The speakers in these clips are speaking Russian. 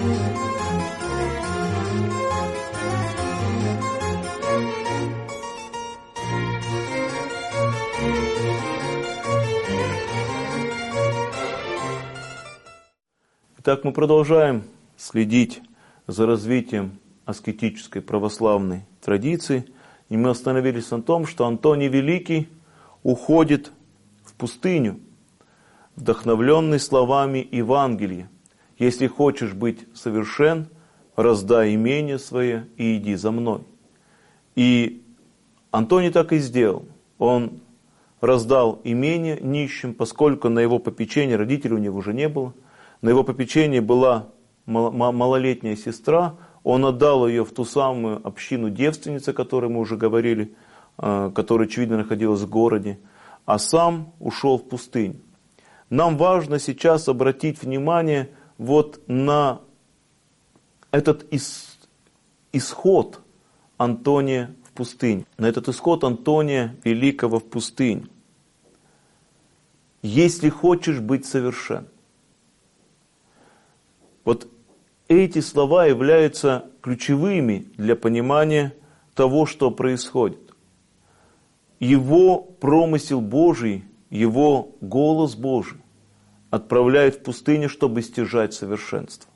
Итак, мы продолжаем следить за развитием аскетической православной традиции. И мы остановились на том, что Антоний Великий уходит в пустыню, вдохновленный словами Евангелия. «Если хочешь быть совершен, раздай имение свое и иди за мной». И Антоний так и сделал. Он раздал имение нищим, поскольку на его попечении родителей у него уже не было. На его попечении была малолетняя сестра, он отдал ее в ту самую общину девственниц, о которой мы уже говорили, которая, очевидно, находилась в городе, а сам ушел в пустыню. Нам важно сейчас обратить внимание вот на этот исход Антония в пустыню, на этот исход Антония Великого в пустыню. «Если хочешь быть совершен». Вот эти слова являются ключевыми для понимания того, что происходит. Его промысел Божий, его голос Божий отправляет в пустыню, чтобы стяжать совершенство.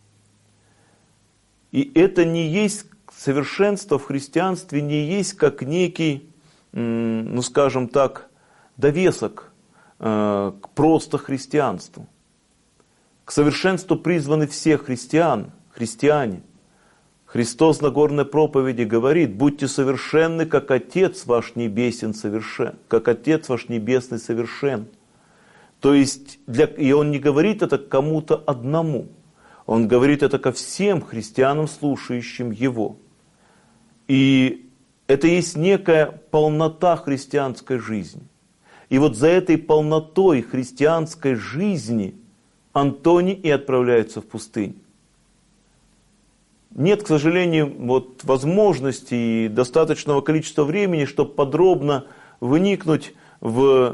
И это не есть совершенство в христианстве, не есть как некий, ну скажем так, довесок к просто христианству. К совершенству призваны все христиане. Христос на Нагорной проповеди говорит: будьте совершенны, как Отец ваш Небесен совершен, как Отец ваш Небесный совершен. То есть, и Он не говорит это кому-то одному, Он говорит это ко всем христианам, слушающим Его. И это есть некая полнота христианской жизни. И вот за этой полнотой христианской жизни Антоний и отправляется в пустыню. Нет, к сожалению, вот возможности и достаточного количества времени, чтобы подробно вникнуть в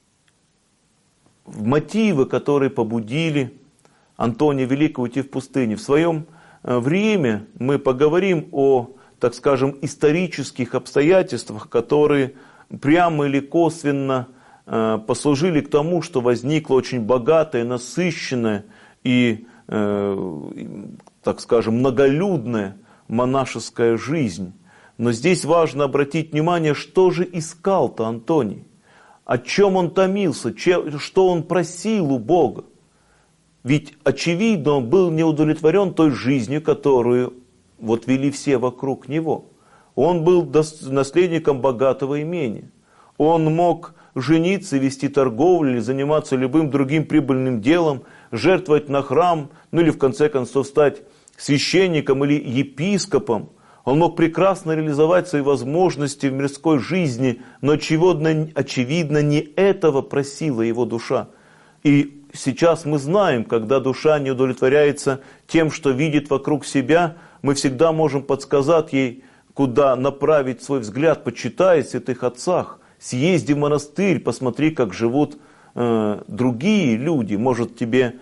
мотивы, которые побудили Антония Великого уйти в пустыню. В своем время мы поговорим о, так скажем, исторических обстоятельствах, которые прямо или косвенно послужили к тому, что возникла очень богатая, насыщенная и, так скажем, многолюдная монашеская жизнь. Но здесь важно обратить внимание, что же искал-то Антоний, о чем он томился, что он просил у Бога. Ведь, очевидно, он был не удовлетворен той жизнью, которую вот вели все вокруг него. Он был наследником богатого имения. Он мог жениться, вести торговлю или заниматься любым другим прибыльным делом, жертвовать на храм, ну или в конце концов стать священником или епископом. Он мог прекрасно реализовать свои возможности в мирской жизни, но очевидно не этого просила его душа. И сейчас мы знаем, когда душа не удовлетворяется тем, что видит вокруг себя, мы всегда можем подсказать ей, куда направить свой взгляд, почитай о святых отцах, съезди в монастырь, посмотри, как живут другие люди, может тебя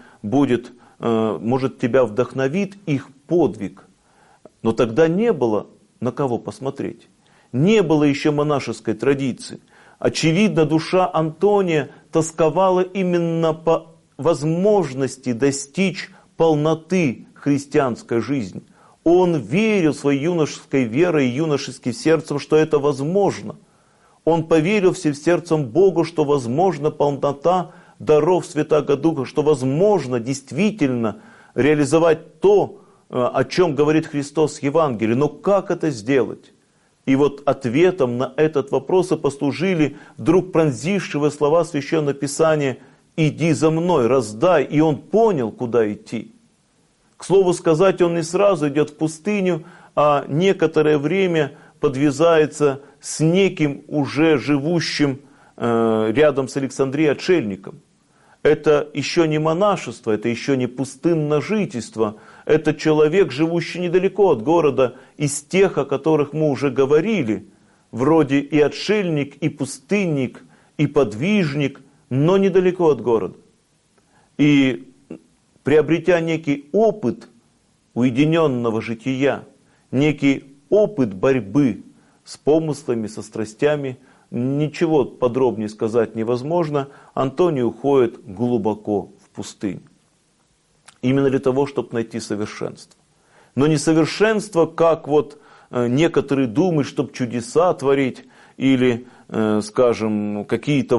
вдохновит их подвиг. Но тогда не было на кого посмотреть. Не было еще монашеской традиции. Очевидно, душа Антония тосковала именно по возможности достичь полноты христианской жизни. Он верил своей юношеской верой и юношеским сердцем, что это возможно. Он поверил всем сердцем Богу, что возможно полнота даров Святаго Духа, что возможно действительно реализовать то, о чем говорит Христос в Евангелии. Но как это сделать? И вот ответом на этот вопрос и послужили вдруг пронзившие слова Священного Писания: «Иди за мной, раздай». И он понял, куда идти. К слову сказать, он не сразу идет в пустыню, а некоторое время подвязается с неким уже живущим рядом с Александрией отшельником. Это еще не монашество, это еще не пустынное жительство. Это человек, живущий недалеко от города, из тех, о которых мы уже говорили, вроде и отшельник, и пустынник, и подвижник, но недалеко от города. И приобретя некий опыт уединенного жития, некий опыт борьбы с помыслами, со страстями. Ничего подробнее сказать невозможно. Антоний уходит глубоко в пустыню. Именно для того, чтобы найти совершенство. Но не совершенство, как вот некоторые думают, чтобы чудеса творить, или, скажем, какие-то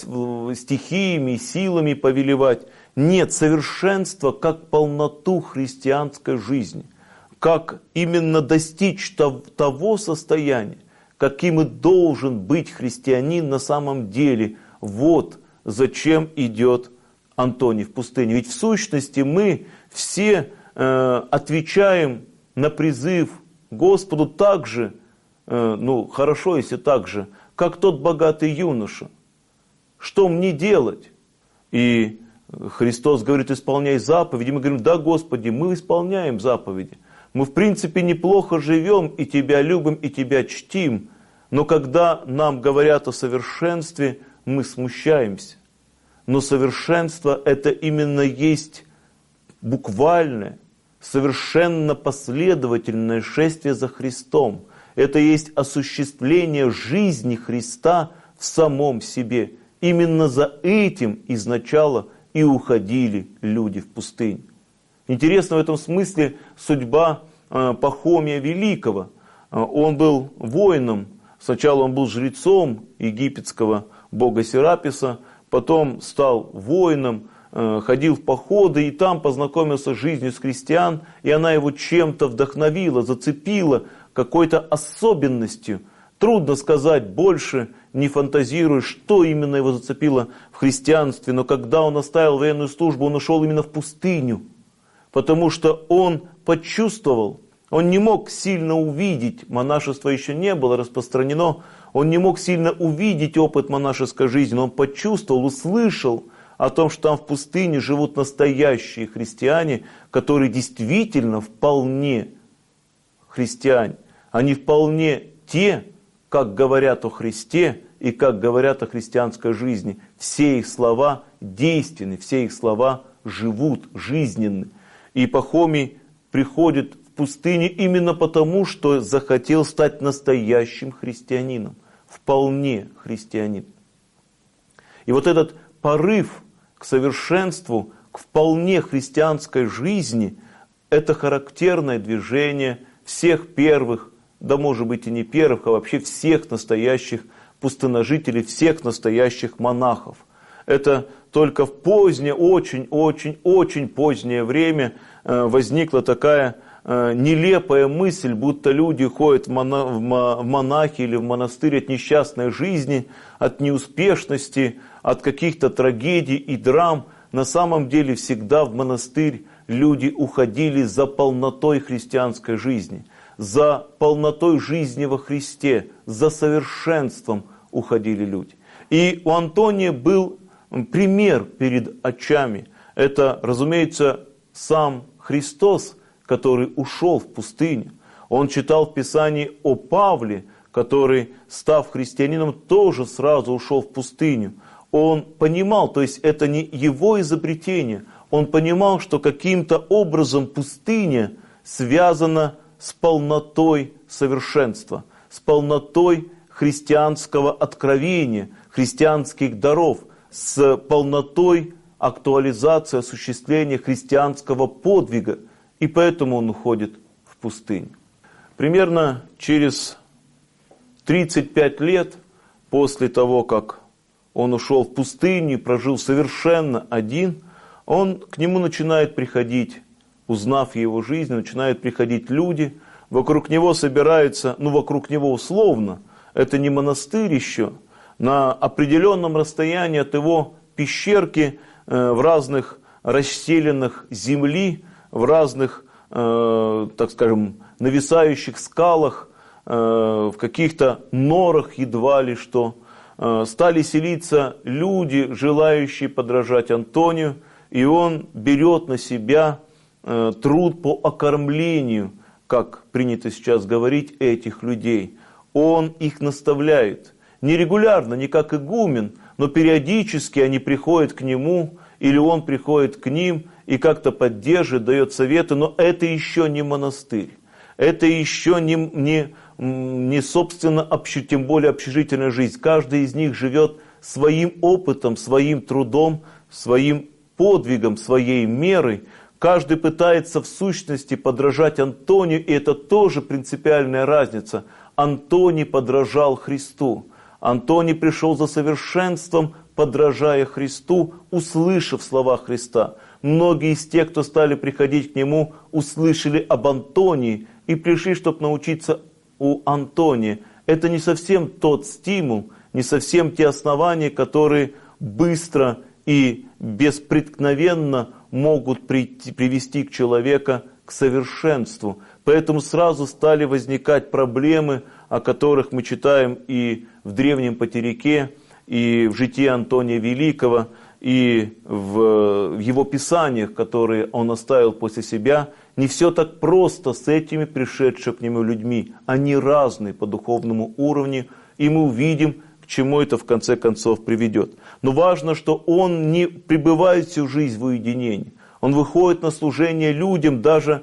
стихиями, силами повелевать. Нет, совершенство как полноту христианской жизни. Как именно достичь того состояния, каким и должен быть христианин на самом деле. Вот зачем идет Антоний в пустыню. Ведь в сущности мы все отвечаем на призыв Господу так же, хорошо, если так же, как тот богатый юноша. Что мне делать? И Христос говорит: исполняй заповеди. Мы говорим: да, Господи, мы исполняем заповеди. Мы в принципе неплохо живем, и Тебя любим, и Тебя чтим. Но когда нам говорят о совершенстве, мы смущаемся. Но совершенство это именно есть буквальное, совершенно последовательное шествие за Христом. Это есть осуществление жизни Христа в самом себе. Именно за этим изначало и уходили люди в пустыню. Интересна в этом смысле судьба Пахомия Великого. Он был воином. Сначала он был жрецом египетского бога Сераписа, потом стал воином, ходил в походы и там познакомился с жизнью с христиан, и она его чем-то вдохновила, зацепила какой-то особенностью. Трудно сказать больше, не фантазируя, что именно его зацепило в христианстве, но когда он оставил военную службу, он ушел именно в пустыню, потому что он почувствовал, он не мог сильно увидеть, монашество еще не было распространено, он не мог сильно увидеть опыт монашеской жизни, но он почувствовал, услышал о том, что там в пустыне живут настоящие христиане, которые действительно вполне христиане. Они вполне те, как говорят о Христе и как говорят о христианской жизни. Все их слова действенны, все их слова живут, жизненны. И Пахомий приходит в пустыню именно потому, что захотел стать настоящим христианином, вполне христианином. И вот этот порыв к совершенству, к вполне христианской жизни, это характерное движение всех первых, да может быть и не первых, а вообще всех настоящих пустыножителей, всех настоящих монахов. Это только в позднее, очень позднее время возникла такая нелепая мысль, будто люди ходят в монахи или в монастырь от несчастной жизни, от неуспешности, от каких-то трагедий и драм. На самом деле всегда в монастырь люди уходили за полнотой христианской жизни, за полнотой жизни во Христе, за совершенством уходили люди. И у Антония был пример перед очами. Это, разумеется, сам Христос, который ушел в пустыню. Он читал в Писании о Павле, который, став христианином, тоже сразу ушел в пустыню. Он понимал, то есть это не его изобретение, он понимал, что каким-то образом пустыня связана с полнотой совершенства, с полнотой христианского откровения, христианских даров, с полнотой актуализации, осуществления христианского подвига. И поэтому он уходит в пустыню. Примерно через 35 лет после того, как он ушел в пустыню и прожил совершенно один, к нему начинают приходить, узнав его жизнь, начинают приходить люди, вокруг него собираются, вокруг него условно, это не монастырь еще, на определенном расстоянии от его пещерки в разных расселенных земли, в разных, так скажем, нависающих скалах, в каких-то норах едва ли что, стали селиться люди, желающие подражать Антонию, и он берет на себя труд по окормлению, как принято сейчас говорить, этих людей. Он их наставляет. Не регулярно, не как игумен, но периодически они приходят к нему, или он приходит к ним, и как-то поддерживает, дает советы, но это еще не монастырь. Это еще не собственно, тем более общежительная жизнь. Каждый из них живет своим опытом, своим трудом, своим подвигом, своей мерой. Каждый пытается в сущности подражать Антонию, и это тоже принципиальная разница. Антоний подражал Христу. Антоний пришел за совершенством, подражая Христу, услышав слова Христа. Многие из тех, кто стали приходить к нему, услышали об Антонии и пришли, чтобы научиться у Антония. Это не совсем тот стимул, не совсем те основания, которые быстро и беспреткновенно могут привести к человека к совершенству. Поэтому сразу стали возникать проблемы, о которых мы читаем и в Древнем Патерике, и в житии Антония Великого, и в его писаниях, которые он оставил после себя. Не все так просто с этими пришедшими к нему людьми. Они разные по духовному уровню, и мы увидим, к чему это в конце концов приведет. Но важно, что он не пребывает всю жизнь в уединении. Он выходит на служение людям даже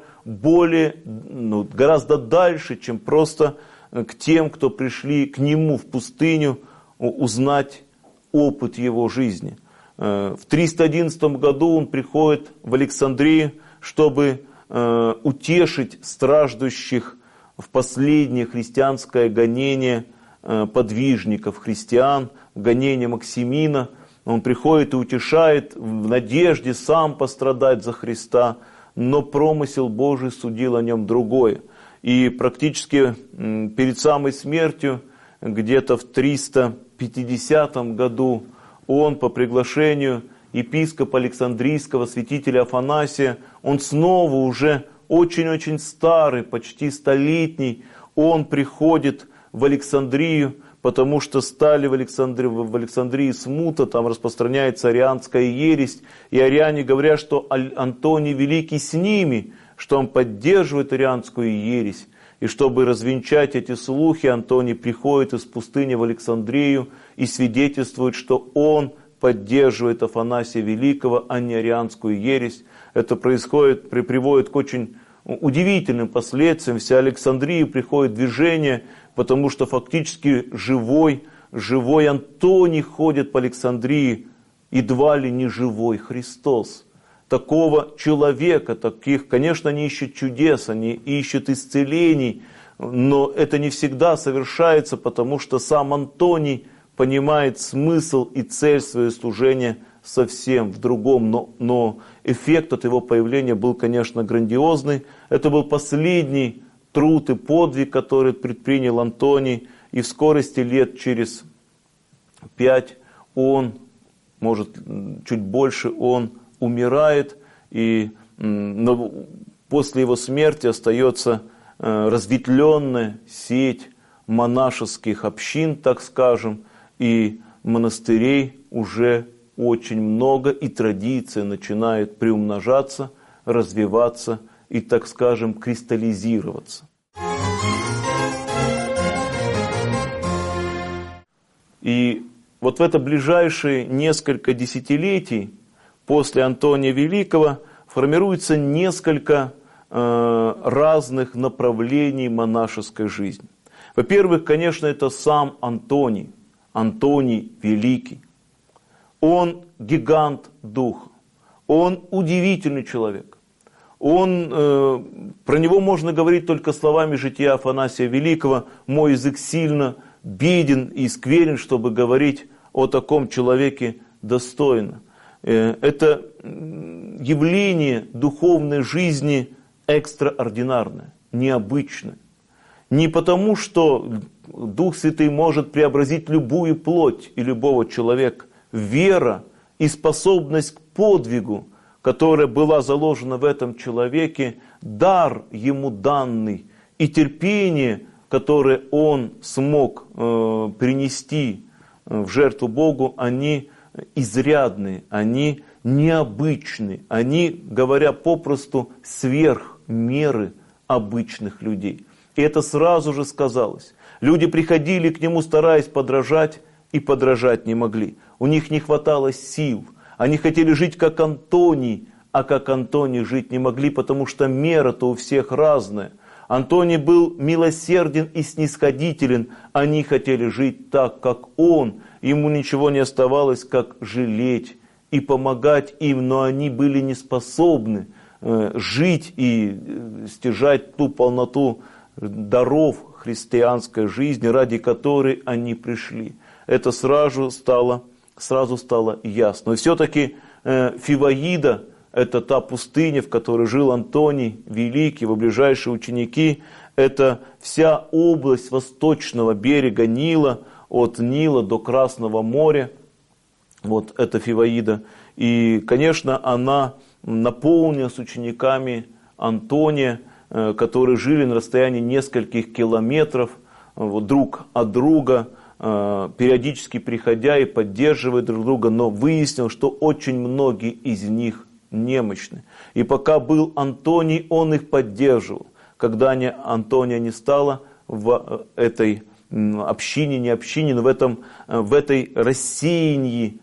гораздо дальше, чем просто к тем, кто пришли к нему в пустыню узнать опыт его жизни. В 311 году он приходит в Александрию, чтобы утешить страждущих в последнее христианское гонение подвижников, христиан, гонение Максимина. Он приходит и утешает в надежде сам пострадать за Христа, но промысел Божий судил о нем другое. И практически перед самой смертью, где-то в 350 году, он по приглашению епископа Александрийского, святителя Афанасия, он снова уже очень-очень старый, почти столетний, он приходит в Александрию, потому что стали в Александрии смута, там распространяется арианская ересь, и ариане говорят, что Антоний Великий с ними, что он поддерживает арианскую ересь. И чтобы развенчать эти слухи, Антоний приходит из пустыни в Александрию и свидетельствует, что он поддерживает Афанасия Великого, а не арианскую ересь. Это приводит к очень удивительным последствиям. Вся Александрия приходит в движение, потому что фактически живой Антоний ходит по Александрии, едва ли не живой Христос. Такого человека, таких, конечно, они ищут чудес, они ищут исцелений, но это не всегда совершается, потому что сам Антоний понимает смысл и цель своего служения совсем в другом, но эффект от его появления был, конечно, грандиозный. Это был последний труд и подвиг, который предпринял Антоний, и в скорости лет через 5 он, может чуть больше, он умирает, но после его смерти остается разветвленная сеть монашеских общин, так скажем, и монастырей уже очень много, и традиция начинает приумножаться, развиваться и, так скажем, кристаллизироваться. И вот в это ближайшие несколько десятилетий после Антония Великого формируется несколько разных направлений монашеской жизни. Во-первых, конечно, это сам Антоний Великий. Он гигант духа, он удивительный человек. Про него можно говорить только словами жития Афанасия Великого: «Мой язык сильно беден и скверен, чтобы говорить о таком человеке достойно». Это явление духовной жизни экстраординарное, необычное. Не потому, что Дух Святый может преобразить любую плоть и любого человека. Вера и способность к подвигу, которая была заложена в этом человеке, дар ему данный, и терпение, которое он смог принести в жертву Богу, они изрядные, они необычные, они, говоря попросту, сверх меры обычных людей. И это сразу же сказалось. Люди приходили к нему, стараясь подражать, и подражать не могли. У них не хватало сил. Они хотели жить как Антоний, а как Антоний жить не могли, потому что мера-то у всех разная. Антоний был милосерден и снисходителен, они хотели жить так, как он, ему ничего не оставалось, как жалеть и помогать им, но они были не способны жить и стяжать ту полноту даров христианской жизни, ради которой они пришли. Это сразу стало ясно. Но все-таки Фиваида – это та пустыня, в которой жил Антоний Великий, его ближайшие ученики. Это вся область восточного берега Нила, от Нила до Красного моря. Вот это Фиваида. И, конечно, она наполнилась учениками Антония, которые жили на расстоянии нескольких километров друг от друга, периодически приходя и поддерживая друг друга, но выяснил, что очень многие из них немощны. И пока был Антоний, он их поддерживал. Когда Антония не стало в этой общине, не общине, но в этой рассеянии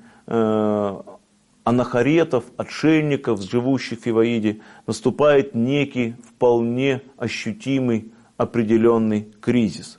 анахаретов, отшельников, живущих в Фиваиде, наступает некий вполне ощутимый определенный кризис.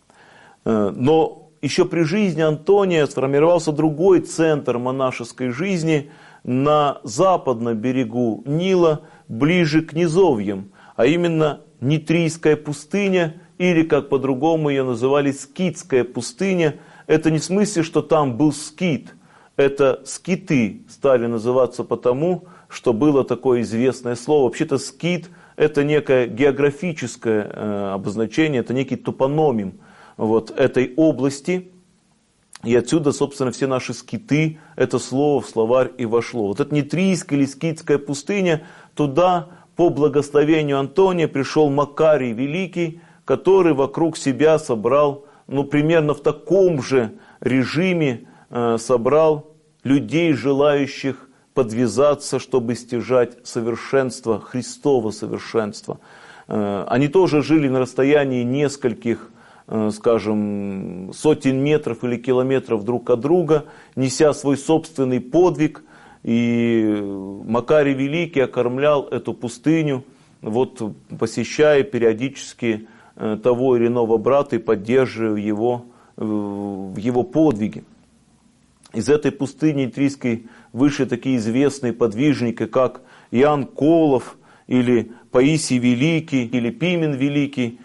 Но еще при жизни Антония сформировался другой центр монашеской жизни на западном берегу Нила, ближе к низовьям, а именно Нитрийская пустыня, или, как по-другому ее называли, Скитская пустыня. Это не в смысле, что там был скит. Это скиты стали называться потому, что было такое известное слово. Вообще-то скит – это некое географическое обозначение, это некий топоним вот этой области. И отсюда, собственно, все наши скиты, это слово в словарь и вошло. Вот эта Нитрийская или Скитская пустыня, туда по благословению Антония пришел Макарий Великий, который вокруг себя собрал, примерно в таком же режиме, собрал людей, желающих подвязаться, чтобы стяжать совершенство, Христово совершенство. Они тоже жили на расстоянии нескольких, скажем, сотен метров или километров друг от друга, неся свой собственный подвиг. И Макарий Великий окормлял эту пустыню, посещая периодически того или иного брата и поддерживая его в его подвиге. Из этой пустыни Нитрийской вышли такие известные подвижники, как Иоанн Колов, или Паисий Великий, или Пимен Великий.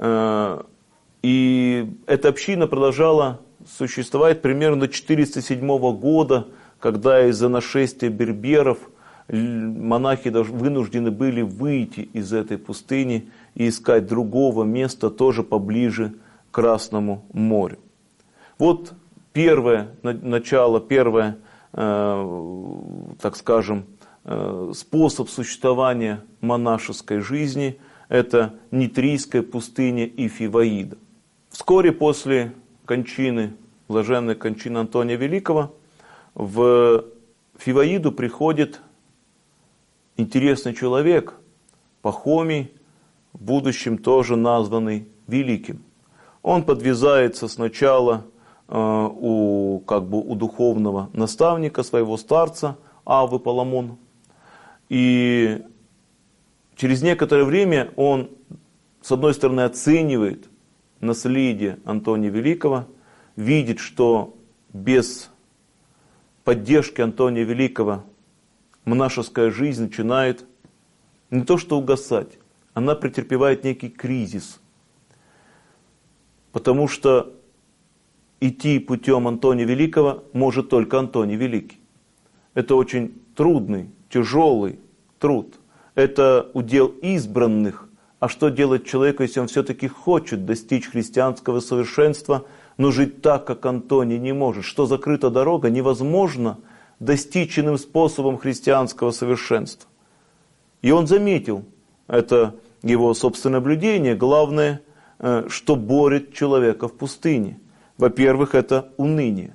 И эта община продолжала существовать примерно до 407 года, когда из-за нашествия берберов монахи вынуждены были выйти из этой пустыни и искать другого места, тоже поближе к Красному морю. Вот первое начало, так скажем, способ существования монашеской жизни – это Нитрийская пустыня и Фиваида. Вскоре после блаженной кончины Антония Великого, в Фиваиду приходит интересный человек, Пахомий, в будущем тоже названный Великим. Он подвязается сначала у духовного наставника, своего старца, Аввы Паламона. И через некоторое время он, с одной стороны, оценивает наследие Антония Великого, видит, что без поддержки Антония Великого монашеская жизнь начинает не то что угасать, она претерпевает некий кризис. Потому что идти путем Антония Великого может только Антоний Великий. Это очень трудный, тяжелый труд. Это удел избранных. А что делать человеку, если он все-таки хочет достичь христианского совершенства, но жить так, как Антоний, не может? Что закрыта дорога, невозможно достичь иным способом христианского совершенства. И он заметил, это его собственное наблюдение, главное, что борет человека в пустыне. Во-первых, это уныние.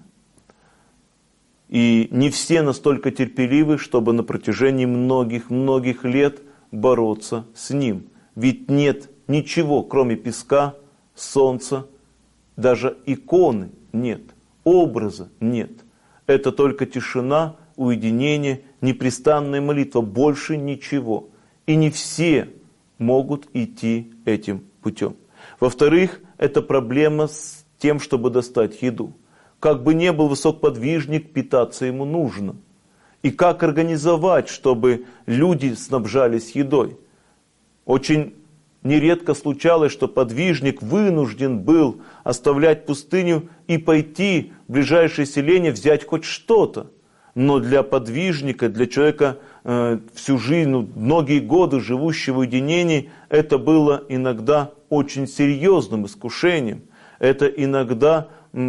И не все настолько терпеливы, чтобы на протяжении многих лет бороться с ним. Ведь нет ничего, кроме песка, солнца, даже иконы нет, образа нет. Это только тишина, уединение, непрестанная молитва, больше ничего. И не все могут идти этим путем. Во-вторых, это проблема с тем, чтобы достать еду. Как бы ни был высокоподвижник, питаться ему нужно. И как организовать, чтобы люди снабжались едой? Очень нередко случалось, что подвижник вынужден был оставлять пустыню и пойти в ближайшее селение взять хоть что-то. Но для подвижника, для человека всю жизнь, многие годы живущего в уединении, это было иногда очень серьезным искушением. Это иногда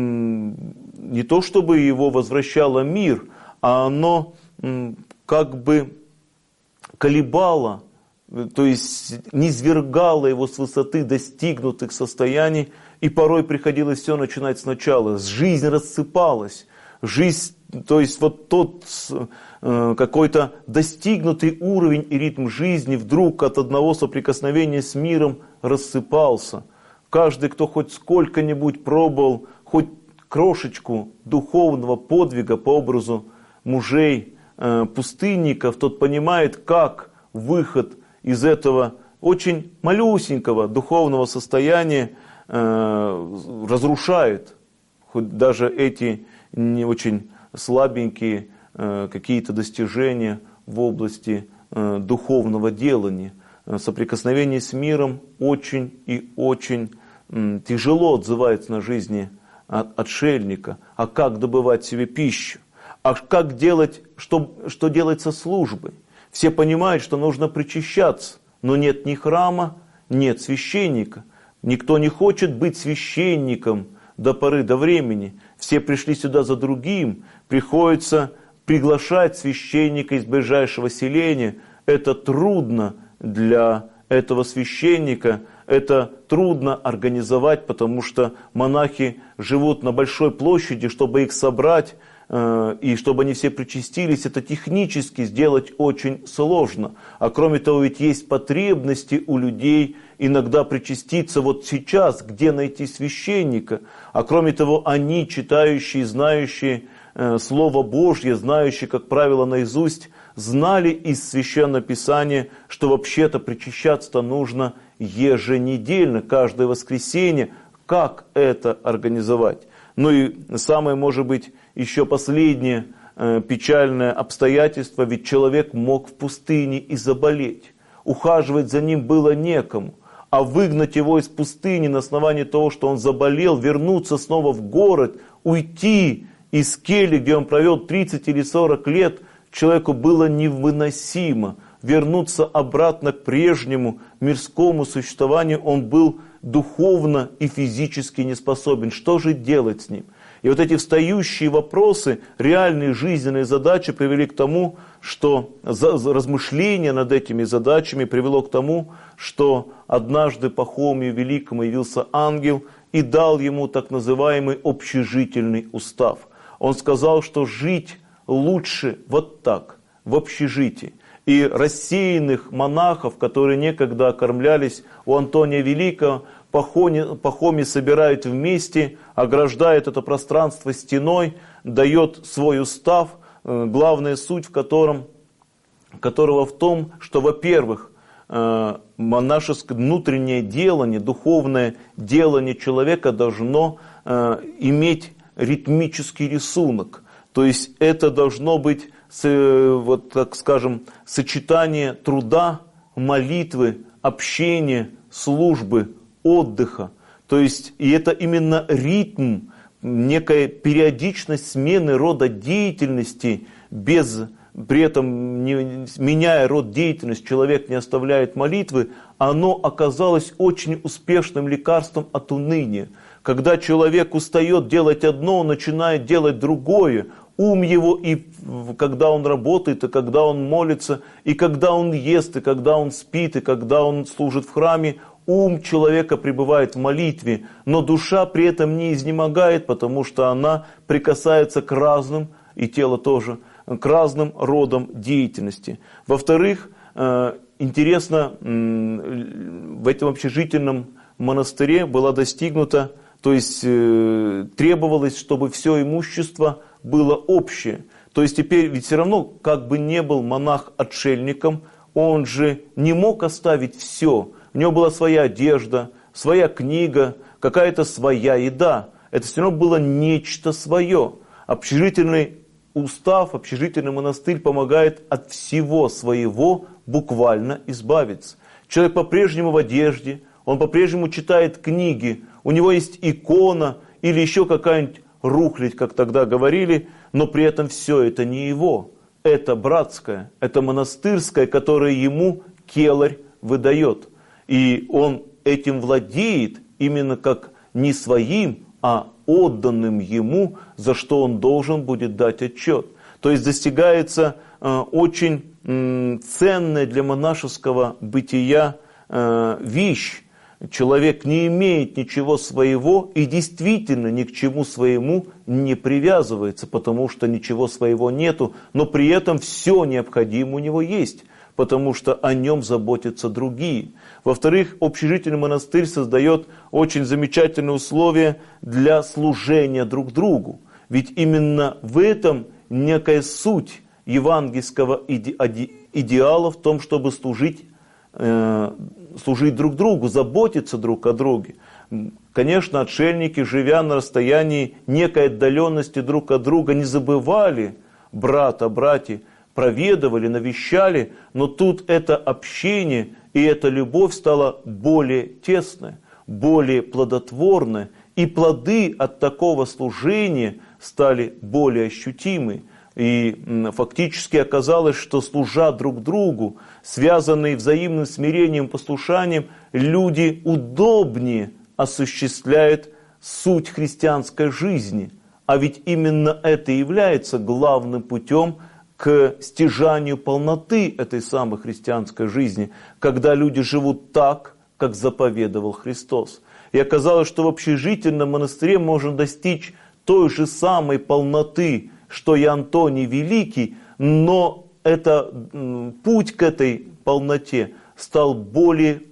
не то, чтобы его возвращало мир, а оно как бы колебало, то есть низвергало его с высоты достигнутых состояний, и порой приходилось все начинать сначала. Жизнь рассыпалась, жизнь, то есть вот тот какой-то достигнутый уровень и ритм жизни вдруг от одного соприкосновения с миром рассыпался. Каждый, кто хоть сколько-нибудь пробовал, хоть крошечку духовного подвига по образу мужей, пустынников, тот понимает, как выход из этого очень малюсенького духовного состояния разрушает хоть даже эти не очень слабенькие какие-то достижения в области духовного делания. Соприкосновение с миром очень и очень тяжело отзывается на жизни отшельника. А как добывать себе пищу? А как делать, что делать со службой? Все понимают, что нужно причащаться, но нет ни храма, нет священника. Никто не хочет быть священником до поры до времени. Все пришли сюда за другим. Приходится приглашать священника из ближайшего селения. Это трудно для этого священника. Это трудно организовать, потому что монахи живут на большой площади, чтобы их собрать, и чтобы они все причастились, это технически сделать очень сложно. А кроме того, ведь есть потребности у людей иногда причаститься вот сейчас, где найти священника. А кроме того, они, читающие, знающие Слово Божье, знающие, как правило, наизусть, знали из Священного Писания, что вообще-то причащаться-то нужно еженедельно, каждое воскресенье. Как это организовать? Ну и самое, может быть, еще последнее печальное обстоятельство, ведь человек мог в пустыне и заболеть. Ухаживать за ним было некому. А выгнать его из пустыни на основании того, что он заболел, вернуться снова в город, уйти из кельи, где он провел 30 или 40 лет, человеку было невыносимо. Вернуться обратно к прежнему мирскому существованию он был духовно и физически не способен. Что же делать с ним? И вот эти встающие вопросы, реальные жизненные задачи привели к тому, что размышление над этими задачами привело к тому, что однажды Пахомию Великому явился ангел и дал ему так называемый общежительный устав. Он сказал, что жить лучше вот так, в общежитии. И рассеянных монахов, которые некогда окормлялись у Антония Великого, Пахомий собирает вместе, ограждает это пространство стеной, дает свой устав, главная суть которого в том, что, во-первых, монашеское внутреннее делание, духовное делание человека должно иметь ритмический рисунок. То есть это должно быть, вот так скажем, сочетание труда, молитвы, общения, службы, отдыха. То есть, и это именно ритм, некая периодичность смены рода деятельности, при этом не меняя род деятельности, человек не оставляет молитвы, оно оказалось очень успешным лекарством от уныния. Когда человек устает делать одно, он начинает делать другое. Ум его, и когда он работает, и когда он молится, и когда он ест, и когда он спит, и когда он служит в храме, ум человека пребывает в молитве, но душа при этом не изнемогает, потому что она прикасается к разным, и тело тоже, к разным родам деятельности. Во-вторых, интересно, в этом общежительном монастыре была достигнута, то есть требовалось, чтобы все имущество было общее. То есть теперь ведь все равно, как бы не был монах отшельником, он же не мог оставить все. У него была своя одежда, своя книга, какая-то своя еда. Это все равно было нечто свое. Общежительный устав, общежительный монастырь помогает от всего своего буквально избавиться. Человек по-прежнему в одежде, он по-прежнему читает книги, у него есть икона или еще какая-нибудь рухлядь, как тогда говорили, но при этом все это не его. Это братское, это монастырское, которое ему келарь выдает. И он этим владеет именно как не своим, а отданным ему, за что он должен будет дать отчет. То есть достигается очень ценная для монашеского бытия вещь. Человек не имеет ничего своего и действительно ни к чему своему не привязывается, потому что ничего своего нету, но при этом все необходимое у него есть, потому что о нем заботятся другие. Во-вторых, общежительный монастырь создает очень замечательные условия для служения друг другу. Ведь именно в этом некая суть евангельского идеала в том, чтобы служить друг другу, заботиться друг о друге. Конечно, отшельники, живя на расстоянии некой отдаленности друг от друга, не забывали брат о брате, проведывали, навещали, но тут это общение и эта любовь стала более тесной, более плодотворной, и плоды от такого служения стали более ощутимы. И фактически оказалось, что служа друг другу, связанные взаимным смирением и послушанием, люди удобнее осуществляют суть христианской жизни. А ведь именно это и является главным путем к стяжанию полноты этой самой христианской жизни, когда люди живут так, как заповедовал Христос. И оказалось, что в общежительном монастыре можно достичь той же самой полноты, что и Антоний Великий, но путь к этой полноте стал более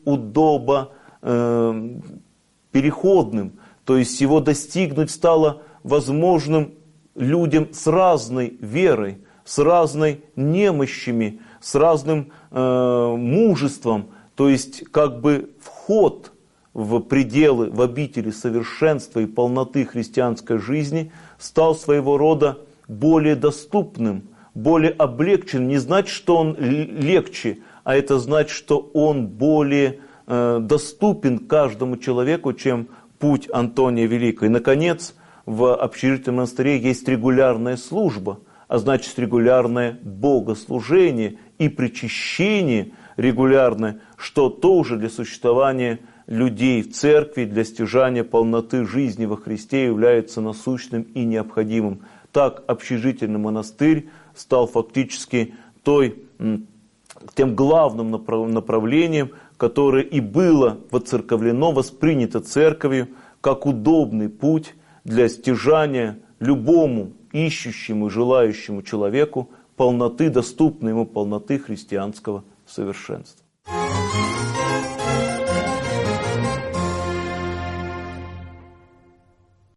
переходным, то есть его достигнуть стало возможным людям с разной верой, с разной немощами, с разным мужеством, то есть как бы вход в пределы, в обители совершенства и полноты христианской жизни стал своего рода более доступным, более облегченным. Не значит, что он легче, а это значит, что он более доступен каждому человеку, чем путь Антония Великого. И, наконец, в общежитии монастыря есть регулярная служба, а значит регулярное богослужение и причащение регулярное, что тоже для существования людей в церкви, для стяжания полноты жизни во Христе является насущным и необходимым. Так общежительный монастырь стал фактически тем главным направлением, которое и было воцерковлено, воспринято церковью, как удобный путь для стяжания любому ищущему и желающему человеку полноты, доступной ему полноты христианского совершенства.